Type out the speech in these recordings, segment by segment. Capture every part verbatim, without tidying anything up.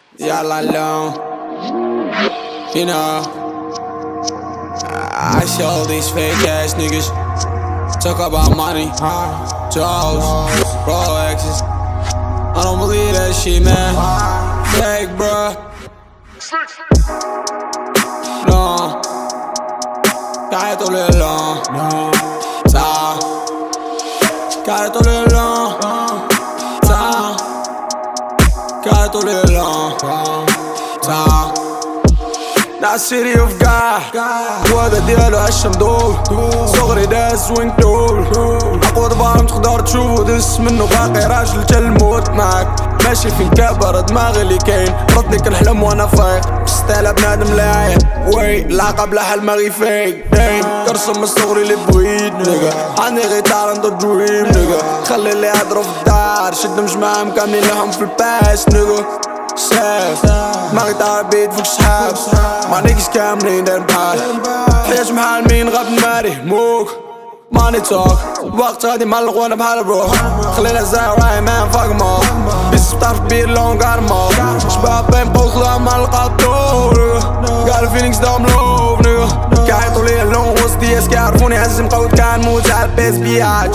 Yalla alone. You know, I see all these fake ass niggas talk about money, jobs, Rolexes. I don't believe that shit, man. Fake, bruh. No, cae todo el long. Ta, cae todo el long. Ta, cae todo el long. Ta. That city of God الوضع ديالو هشا مدول صغري داز وين دول أقوى ضباع متقدر تشوفو دس منو باقي راجل تا الموت معاك ماشي فين كابر دماغي اللي كاين ردني كنحلم وانا فايق بستالا بنادم لاعب وي العقب لحال ما غي فايق دايم كرسم من صغري اللي بغيت نيجا عندي غي تالنت دريم نيجا خلي اللي يهضرو في الدار شد مجمعهم كاملين لهم في الباس نيجا ساف ما غيطار بيت فوق شحاب ما نيكس كاملين داير بحال حياة محال مين غاب نماري موك ماني توك وقت غادي معلق وانا بحال الروح خلينا زاير راي مان فاك موك بس بطرف بير لون قار موك شباب بين بوك لا معلقة الدور قال فيلينكس دام لوف نيغا كيعيطو ليا اللون وسط دياس كيعرفوني هز مقود كان موت على البيس بياتش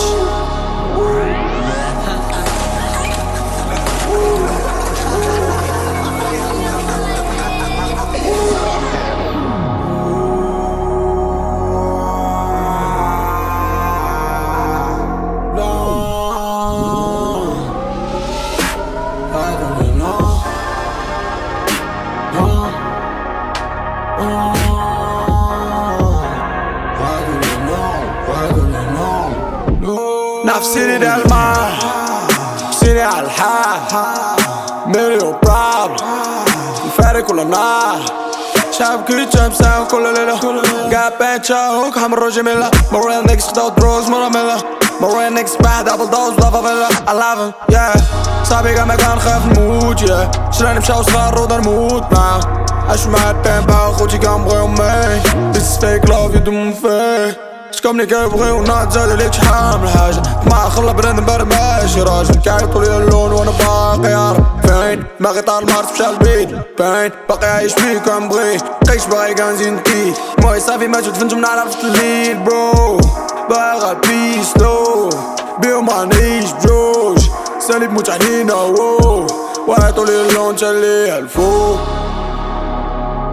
نفسيني ده المال نفسيني على الحال مليون بروبلم الفارق كل نار شايف كل شمسة كل ليلة قاعد بنشا هوك حمر جميلة مرة نكس خدو دروز مرة ميلة مرة نكس بعد أبل دوز بلافا فيلا I love him yeah صاحبي قام كان خاف نموت yeah شراني مشاو صغار ودا نموت معاه عاش مع البين باو خوتي كان بغيو مي This is fake love يدوم fake شكمني كيبغيونا تزاد عليك شحال من حاجة ما خلا بنادم بارد ماشي راجل كيعيطو ليا اللون وانا باقي عارف فين ما غيطار المارس مشا البيت باين باقي عايش فيه كنبغيه قيش باغي كنزيد فيه موي صافي ما تدفنت من عرفت الليل برو باغا البيس لو بيو ما نعيش بجوج سالي بموت علينا وو وعيطو ليا اللون تا ليا الفوق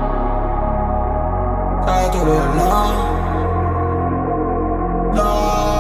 عيطو ليا اللون No